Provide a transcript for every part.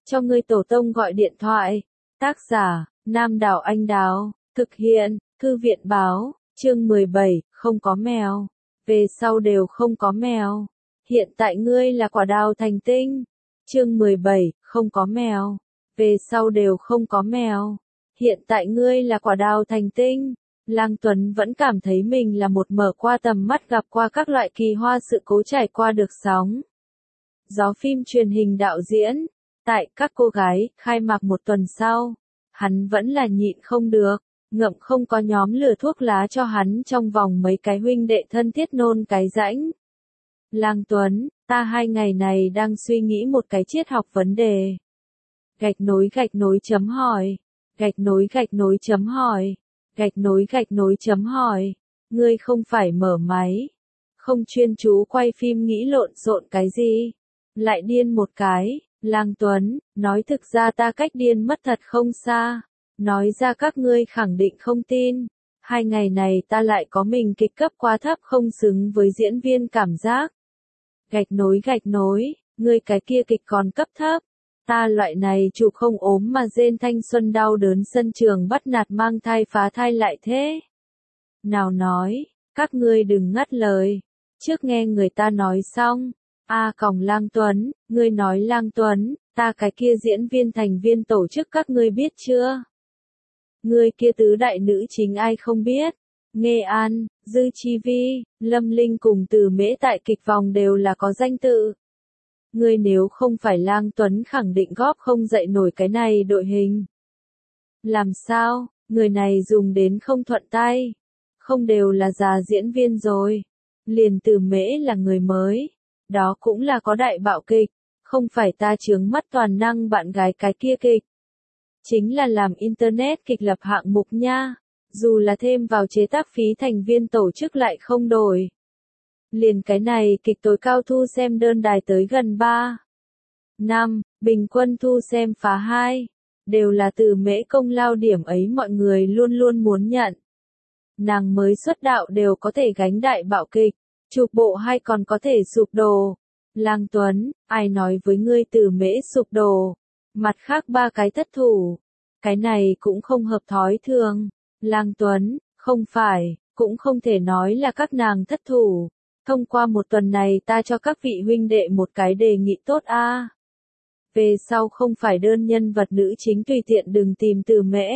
cho ngươi tổ tông gọi điện thoại. Tác giả, Nam Đảo Anh Đào, thực hiện, Thư viện Báo, chương 17, không có mèo. Về sau đều không có mèo. Hiện tại ngươi là quả đào thành tinh. Chương 17, không có mèo. Về sau đều không có mèo. Hiện tại ngươi là quả đào thành tinh. Lang Tuấn vẫn cảm thấy mình là một mở qua tầm mắt gặp qua các loại kỳ hoa sự cố trải qua được sóng gió phim truyền hình đạo diễn. Tại Các cô gái khai mạc một tuần sau, hắn vẫn là nhịn không được, ngậm không có nhóm lửa thuốc lá cho hắn trong vòng mấy cái huynh đệ thân thiết nôn cái rãnh. Lang Tuấn, ta 2 ngày này đang suy nghĩ một cái triết học vấn đề. Gạch nối chấm hỏi. Gạch nối chấm hỏi. Gạch nối chấm hỏi. Ngươi không phải mở máy, không chuyên chú quay phim nghĩ lộn xộn cái gì? Lại điên một cái. Lang Tuấn, nói thực ra ta cách điên mất thật không xa. Nói ra các ngươi khẳng định không tin. 2 ngày này ta lại có mình kịch cấp quá thấp không xứng với diễn viên cảm giác. Gạch nối, ngươi cái kia kịch còn cấp thấp. Ta loại này chụp không ốm mà rên thanh xuân đau đớn sân trường bắt nạt mang thai phá thai lại thế. Nào nói, các ngươi đừng ngắt lời. Trước nghe người ta nói xong. Lang Tuấn, ngươi nói Lang Tuấn, ta cái kia diễn viên thành viên tổ chức các ngươi biết chưa? Ngươi kia tứ đại nữ chính ai không biết? Nghê An, Dư Chi Vi, Lâm Linh cùng Từ Mễ tại kịch vòng đều là có danh tự. Ngươi nếu không phải Lang Tuấn khẳng định góp không dậy nổi cái này đội hình. Làm sao, người này dùng đến không thuận tay. Không đều là già diễn viên rồi. Liền Từ Mễ là người mới. Đó cũng là có đại bạo kịch. Không phải ta chướng mắt toàn năng bạn gái cái kia kịch. Chính là làm internet kịch lập hạng mục nha. Dù là thêm vào chế tác phí thành viên tổ chức lại không đổi. Liền cái này kịch tối cao thu xem đơn đài tới gần 3 năm, bình quân thu xem phá 2. Đều là Từ Mễ công lao, điểm ấy mọi người luôn luôn muốn nhận. Nàng mới xuất đạo đều có thể gánh đại bạo kịch, chụp bộ 2 còn có thể sụp đổ. Lang Tuấn, ai nói với ngươi Từ Mễ sụp đổ? Mặt khác 3 cái thất thủ. Cái này cũng không hợp thói thường. Lang Tuấn, không phải, cũng không thể nói là các nàng thất thủ. Thông qua một tuần này ta cho các vị huynh đệ một cái đề nghị tốt a. Về sau không phải đơn nhân vật nữ chính tùy tiện đừng tìm Từ Mễ.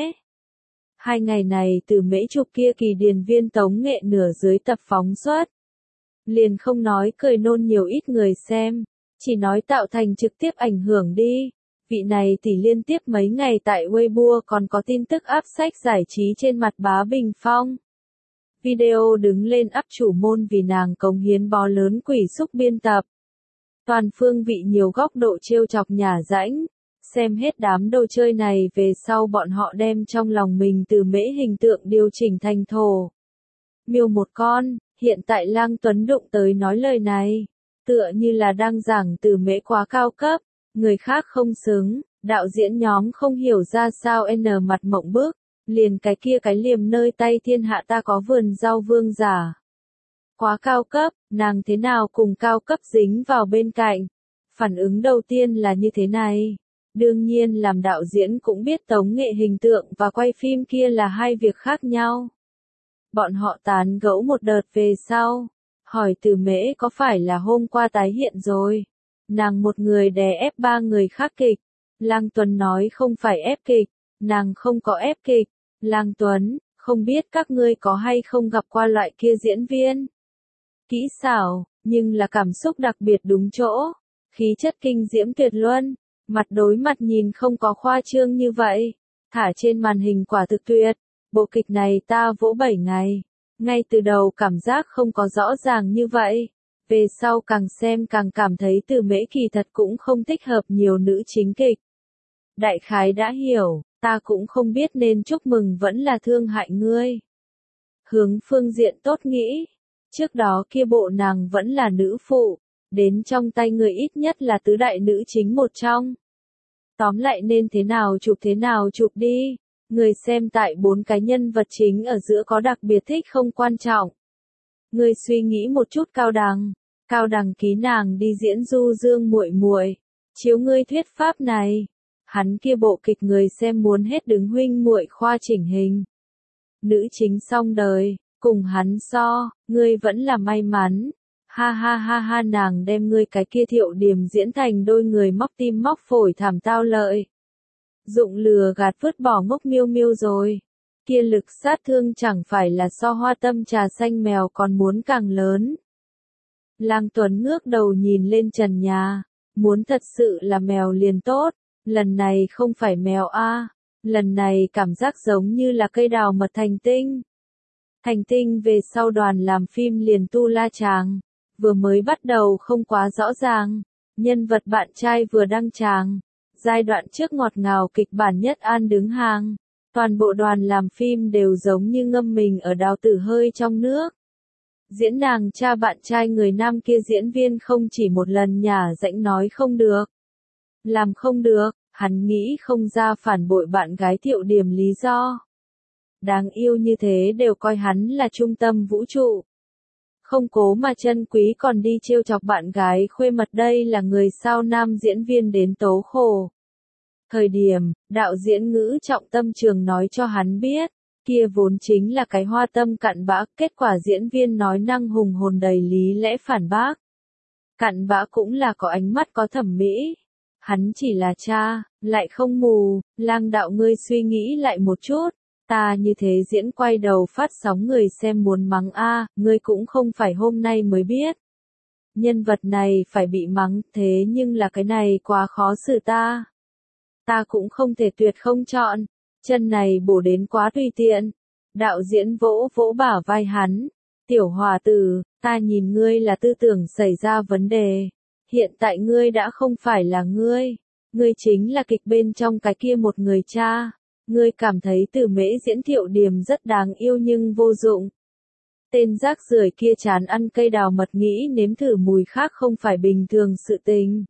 2 ngày này Từ Mễ chụp kia kỳ điền viên tống nghệ nửa dưới tập phóng xuất. Liền không nói cười nôn nhiều ít người xem, chỉ nói tạo thành trực tiếp ảnh hưởng đi. Vị này tỷ liên tiếp mấy ngày tại Weibo còn có tin tức áp sách giải trí trên mặt bá bình phong. Video đứng lên áp chủ môn vì nàng cống hiến bó lớn quỷ xúc biên tập. Toàn phương vị nhiều góc độ trêu chọc nhả rãnh. Xem hết đám đồ chơi này về sau bọn họ đem trong lòng mình Từ Mễ hình tượng điều chỉnh thành thổ miêu một con. Hiện tại Lang Tuấn đụng tới nói lời này, tựa như là đang giảng Từ Mễ quá cao cấp, người khác không xứng, đạo diễn nhóm không hiểu ra sao mặt mộng bức, liền cái kia cái liềm nơi tay thiên hạ ta có vườn rau vương giả. Quá cao cấp, nàng thế nào cùng cao cấp dính vào bên cạnh. Phản ứng đầu tiên là như thế này. Đương nhiên làm đạo diễn cũng biết tống nghệ hình tượng và quay phim kia là 2 việc khác nhau. Bọn họ tán gẫu một đợt về sau, hỏi Từ Mễ có phải là hôm qua tái hiện rồi. Nàng một người đè ép 3 người khác kịch. Lang Tuấn nói không phải ép kịch, nàng không có ép kịch. Lang Tuấn, không biết các ngươi có hay không gặp qua loại kia diễn viên. Kỹ xảo, nhưng là cảm xúc đặc biệt đúng chỗ. Khí chất kinh diễm tuyệt luân, mặt đối mặt nhìn không có khoa trương như vậy. Thả trên màn hình quả thực tuyệt. Bộ kịch này ta vỗ 7 ngày. Ngay từ đầu cảm giác không có rõ ràng như vậy. Về sau càng xem càng cảm thấy Từ Mễ kỳ thật cũng không thích hợp nhiều nữ chính kịch. Đại khái đã hiểu, ta cũng không biết nên chúc mừng vẫn là thương hại ngươi. Hướng phương diện tốt nghĩ. Trước đó kia bộ nàng vẫn là nữ phụ. Đến trong tay người ít nhất là tứ đại nữ chính một trong. Tóm lại nên thế nào chụp đi. Người xem tại 4 cái nhân vật chính ở giữa có đặc biệt thích không quan trọng. Người suy nghĩ một chút Cao Đằng ký nàng đi diễn du dương muội muội. Chiếu ngươi thuyết pháp này, Hắn kia bộ kịch người xem muốn hết đứng huynh muội khoa chỉnh hình. Nữ chính xong đời, cùng hắn so, ngươi vẫn là may mắn. Ha ha ha ha, nàng đem ngươi cái kia Thiệu Điểm diễn thành đôi người móc tim móc phổi thảm tao lợi. Dụng lừa gạt vứt bỏ ngốc miêu miêu rồi. Kia lực sát thương chẳng phải là so hoa tâm trà xanh mèo còn muốn càng lớn. Lang Tuấn ngước đầu nhìn lên trần nhà. Muốn thật sự là mèo liền tốt. Lần này không phải mèo a, lần này cảm giác giống như là cây đào mật thành tinh. Thành tinh về sau đoàn làm phim liền tu la chàng. Vừa mới bắt đầu không quá rõ ràng. Nhân vật bạn trai vừa đăng tràng. Giai đoạn trước ngọt ngào kịch bản nhất an đứng hàng. Toàn bộ đoàn làm phim đều giống như ngâm mình ở đào tử hơi trong nước. Diễn nàng cha bạn trai người nam kia diễn viên không chỉ một lần nhả rãnh nói không được. Làm không được, hắn nghĩ không ra phản bội bạn gái Thiệu Điểm lý do. Đáng yêu như thế đều coi hắn là trung tâm vũ trụ. Không cố mà chân quý còn đi trêu chọc bạn gái khuê mật, đây là người sao nam diễn viên đến tố khổ. Thời điểm, đạo diễn Ngữ Trọng Tâm Trường nói cho hắn biết, kia vốn chính là cái hoa tâm cặn bã, kết quả diễn viên nói năng hùng hồn đầy lý lẽ phản bác. Cặn bã cũng là có ánh mắt có thẩm mỹ. Hắn chỉ là cha, lại không mù. Lang đạo, ngươi suy nghĩ lại một chút. Ta như thế diễn quay đầu phát sóng người xem muốn mắng a, ngươi cũng không phải hôm nay mới biết. Nhân vật này phải bị mắng, thế nhưng là cái này quá khó xử ta. Ta cũng không thể tuyệt không chọn, chân này bổ đến quá tùy tiện. Đạo diễn vỗ vỗ bả vai hắn. Tiểu hòa tử, ta nhìn ngươi là tư tưởng xảy ra vấn đề. Hiện tại ngươi đã không phải là ngươi. Ngươi chính là kịch bên trong cái kia một người cha. Ngươi cảm thấy Từ Mễ diễn Thiệu Điểm rất đáng yêu nhưng vô dụng. Tên rác rưởi kia chán ăn cây đào mật, nghĩ nếm thử mùi khác không phải bình thường sự tình.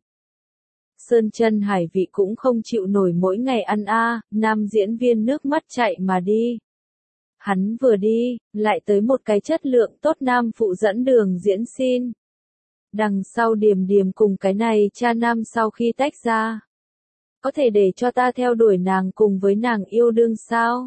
Sơn chân hải vị cũng không chịu nổi mỗi ngày ăn a, nam diễn viên nước mắt chạy mà đi. Hắn vừa đi, lại tới một cái chất lượng tốt nam phụ dẫn đường diễn xin. Đằng sau Điềm Điềm cùng cái này cha nam sau khi tách ra. Có thể để cho ta theo đuổi nàng cùng với nàng yêu đương sao?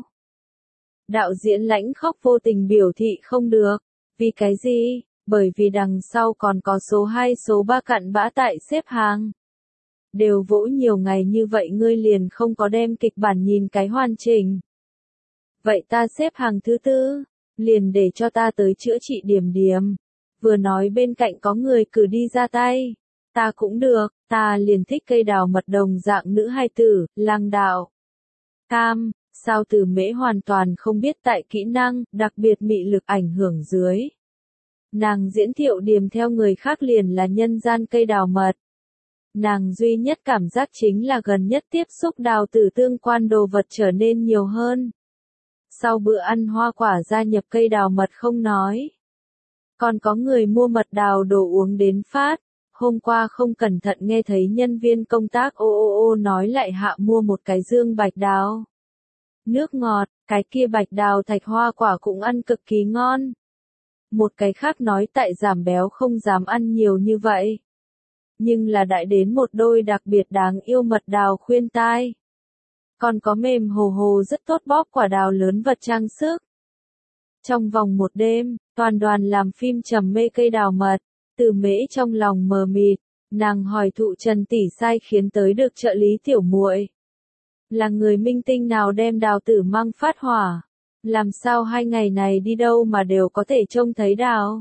Đạo diễn Lãnh khóc vô tình biểu thị không được. Vì cái gì? Bởi vì đằng sau còn có số 2 số 3 cặn bã tại xếp hàng. Đều vỗ nhiều ngày như vậy ngươi liền không có đem kịch bản nhìn cái hoàn chỉnh. Vậy ta xếp hàng thứ tư, liền để cho ta tới chữa trị Điềm Điềm. Vừa nói bên cạnh có người cử đi ra tay. Ta cũng được, ta liền thích cây đào mật đồng dạng nữ hài tử, Lang đạo. Cam, sao Từ Mễ hoàn toàn không biết tại kỹ năng, đặc biệt mị lực ảnh hưởng dưới. Nàng diễn Thiệu Điểm theo người khác liền là nhân gian cây đào mật. Nàng duy nhất cảm giác chính là gần nhất tiếp xúc đào tử tương quan đồ vật trở nên nhiều hơn. Sau bữa ăn hoa quả gia nhập cây đào mật không nói. Còn có người mua mật đào đồ uống đến phát. Hôm qua không cẩn thận nghe thấy nhân viên công tác ô nói lại hạ mua một cái dương bạch đào. Nước ngọt, cái kia bạch đào thạch hoa quả cũng ăn cực kỳ ngon. Một cái khác nói tại giảm béo không dám ăn nhiều như vậy. Nhưng là đại đến một đôi đặc biệt đáng yêu mật đào khuyên tai. Còn có mềm hồ hồ rất tốt bóp quả đào lớn vật trang sức. Trong vòng một đêm, toàn đoàn làm phim trầm mê cây đào mật. Từ Mễ trong lòng mờ mịt, nàng hỏi Thụ Trần tỷ sai khiến tới được trợ lý tiểu muội. Là người minh tinh nào đem đào tử mang phát hỏa? Làm sao 2 ngày này đi đâu mà đều có thể trông thấy đào?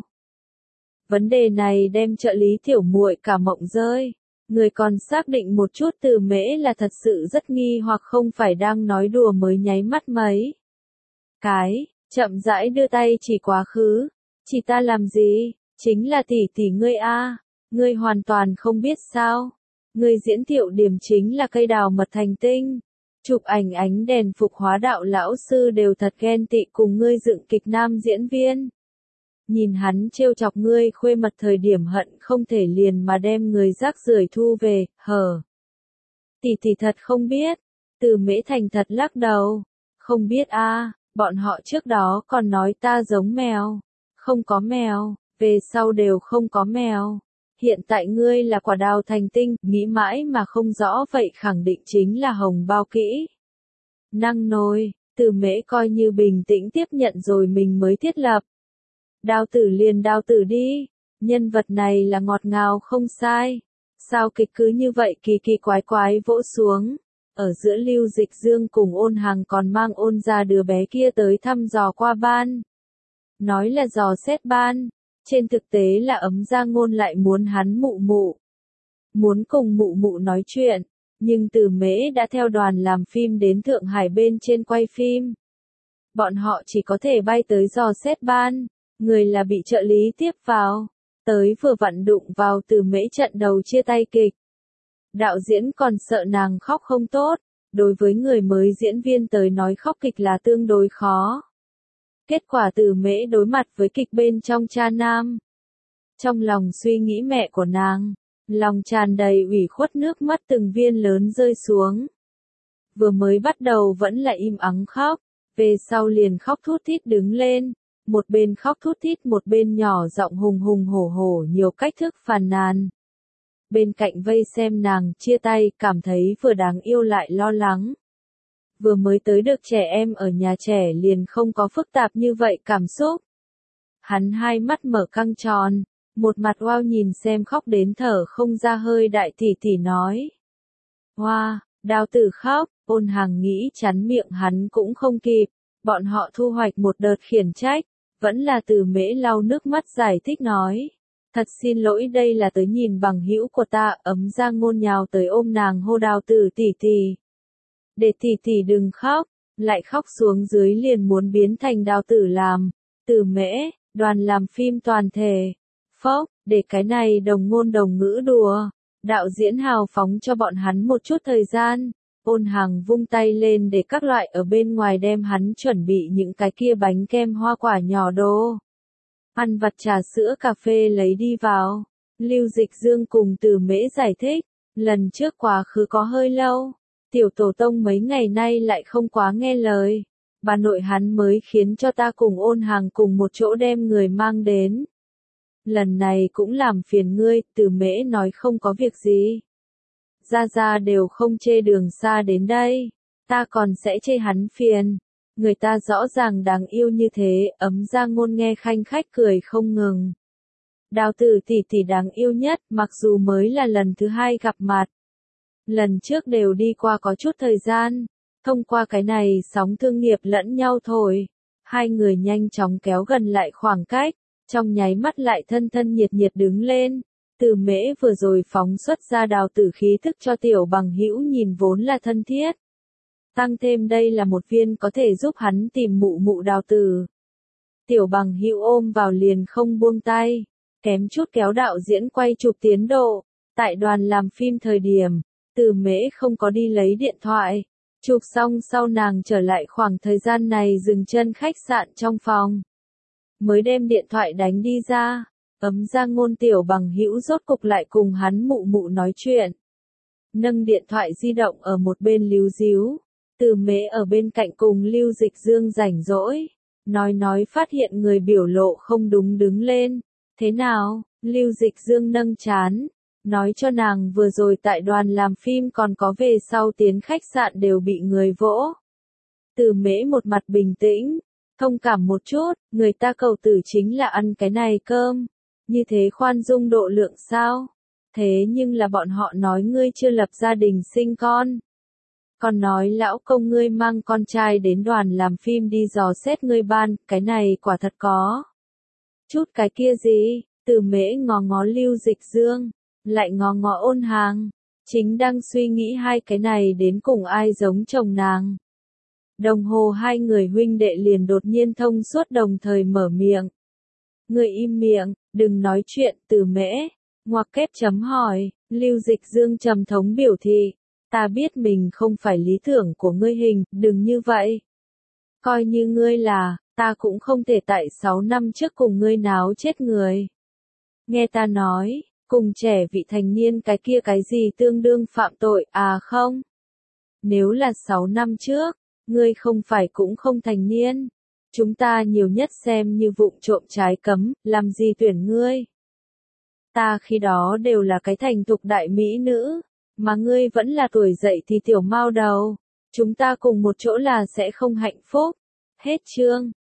Vấn đề này đem trợ lý tiểu muội cả mộng rơi. Người còn xác định một chút Từ Mễ là thật sự rất nghi hoặc không phải đang nói đùa mới nháy mắt mấy. Chậm rãi đưa tay chỉ quá khứ. Chỉ ta làm gì? Chính là tỷ tỷ ngươi a, ngươi hoàn toàn không biết sao? Ngươi diễn Thiệu Điểm chính là cây đào mật thành tinh. Chụp ảnh ánh đèn phục hóa đạo lão sư đều thật ghen tị cùng ngươi dựng kịch nam diễn viên. Nhìn hắn trêu chọc ngươi khuê mật thời điểm hận không thể liền mà đem người rác rưởi thu về, hờ. Tỷ tỷ thật không biết. Từ Mễ thành thật lắc đầu. Không biết a, bọn họ trước đó còn nói ta giống mèo. Không có mèo. Về sau đều không có mèo. Hiện tại ngươi là quả đào thành tinh, nghĩ mãi mà không rõ vậy khẳng định chính là hồng bao kỹ. Năng nôi, Từ Mễ coi như bình tĩnh tiếp nhận rồi mình mới thiết lập. Đào tử liền đào tử đi, nhân vật này là ngọt ngào không sai. Sao kịch cứ như vậy kỳ kỳ quái quái vỗ xuống. Ở giữa Lưu Dịch Dương cùng Ôn Hằng còn mang Ôn ra đứa bé kia tới thăm dò qua ban. Nói là dò xét ban, trên thực tế là Ấm Gia Ngôn lại muốn hắn mụ mụ. Muốn cùng mụ mụ nói chuyện, nhưng Từ Mễ đã theo đoàn làm phim đến Thượng Hải bên trên quay phim. Bọn họ chỉ có thể bay tới dò xét ban, người là bị trợ lý tiếp vào. Tới vừa vặn đụng vào Từ Mễ trận đầu chia tay kịch. Đạo diễn còn sợ nàng khóc không tốt, đối với người mới diễn viên tới nói khóc kịch là tương đối khó. Kết quả Từ Mễ đối mặt với kịch bên trong cha nam. Trong lòng suy nghĩ mẹ của nàng, lòng tràn đầy ủy khuất nước mắt từng viên lớn rơi xuống. Vừa mới bắt đầu vẫn là im ắng khóc, về sau liền khóc thút thít đứng lên, một bên khóc thút thít một bên nhỏ giọng hùng hùng hổ hổ nhiều cách thức phàn nàn. Bên cạnh vây xem nàng chia tay cảm thấy vừa đáng yêu lại lo lắng. Vừa mới tới được trẻ em ở nhà trẻ liền không có phức tạp như vậy cảm xúc. Hắn hai mắt mở căng tròn, một mặt wow nhìn xem khóc đến thở không ra hơi đại tỷ tỷ nói. Hoa, Đào tử khóc, Ôn Hằng nghĩ chắn miệng hắn cũng không kịp, bọn họ thu hoạch một đợt khiển trách, vẫn là Từ Mễ lau nước mắt giải thích nói. Thật xin lỗi đây là tới nhìn bằng hữu của ta, Ấm Gia Ngôn nhào tới ôm nàng hô Đào tử tỷ tỷ. Để tỷ tỷ đừng khóc, lại khóc xuống dưới liền muốn biến thành Đào tử làm. Từ Mễ, đoàn làm phim toàn thể. Phốc, để cái này đồng ngôn đồng ngữ đùa. Đạo diễn hào phóng cho bọn hắn một chút thời gian. Ôn Hằng vung tay lên để các loại ở bên ngoài đem hắn chuẩn bị những cái kia bánh kem hoa quả nhỏ đồ. Ăn vặt trà sữa cà phê lấy đi vào. Lưu Dịch Dương cùng Từ Mễ giải thích. Lần trước quá khứ có hơi lâu. Tiểu tổ tông mấy ngày nay lại không quá nghe lời. Bà nội hắn mới khiến cho ta cùng Ôn Hằng cùng một chỗ đem người mang đến. Lần này cũng làm phiền ngươi, Từ Mễ nói không có việc gì. Gia Gia đều không chê đường xa đến đây. Ta còn sẽ chê hắn phiền. Người ta rõ ràng đáng yêu như thế, Ấm Gia Ngôn nghe khanh khách cười không ngừng. Đào tử tỷ tỷ đáng yêu nhất, mặc dù mới là lần thứ hai gặp mặt. Lần trước đều đi qua có chút thời gian. Thông qua cái này sóng thương nghiệp lẫn nhau thổi. Hai người nhanh chóng kéo gần lại khoảng cách. Trong nháy mắt lại thân thân nhiệt nhiệt đứng lên. Từ Mễ vừa rồi phóng xuất ra Đào tử khí thức cho tiểu bằng hữu nhìn vốn là thân thiết. Tăng thêm đây là một viên có thể giúp hắn tìm mụ mụ Đào tử. Tiểu bằng hữu ôm vào liền không buông tay. Kém chút kéo đạo diễn quay chụp tiến độ. Tại đoàn làm phim thời điểm, Từ Mễ không có đi lấy điện thoại. Chụp xong sau nàng trở lại khoảng thời gian này dừng chân khách sạn trong phòng. Mới đem điện thoại đánh đi ra, Ấm Gia Ngôn tiểu bằng hữu rốt cục lại cùng hắn mụ mụ nói chuyện. Nâng điện thoại di động ở một bên líu díu, Từ Mễ ở bên cạnh cùng Lưu Dịch Dương rảnh rỗi, nói phát hiện người biểu lộ không đúng đứng lên. Thế nào? Lưu Dịch Dương nâng chán, nói cho nàng vừa rồi tại đoàn làm phim còn có về sau tiến khách sạn đều bị người vỗ. Từ Mễ một mặt bình tĩnh. Thông cảm một chút, người ta cầu tử chính là ăn cái này cơm. Như thế khoan dung độ lượng sao? Thế nhưng là bọn họ nói ngươi chưa lập gia đình sinh con. Còn nói lão công ngươi mang con trai đến đoàn làm phim đi dò xét ngươi ban, cái này quả thật có. Chút cái kia gì? Từ Mễ ngó ngó Lưu Dịch Dương, lại ngó ngó Ôn Hằng. Chính đang suy nghĩ hai cái này đến cùng ai giống chồng nàng. Đồng hồ hai người huynh đệ liền đột nhiên thông suốt đồng thời mở miệng. Người im miệng, đừng nói chuyện. Từ Mễ, ngoặc kép chấm hỏi, Lưu Dịch Dương trầm thống biểu thị, ta biết mình không phải lý tưởng của ngươi hình, đừng như vậy. Coi như ngươi là, ta cũng không thể tại 6 năm trước cùng ngươi náo chết người. Nghe ta nói, cùng trẻ vị thành niên cái kia cái gì tương đương phạm tội, à không? Nếu là 6 năm trước, ngươi không phải cũng không thành niên. Chúng ta nhiều nhất xem như vụng trộm trái cấm, làm gì tuyển ngươi. Ta khi đó đều là cái thành thục đại mỹ nữ, mà ngươi vẫn là tuổi dậy thì tiểu mao đầu. Chúng ta cùng một chỗ là sẽ không hạnh phúc. Hết chương.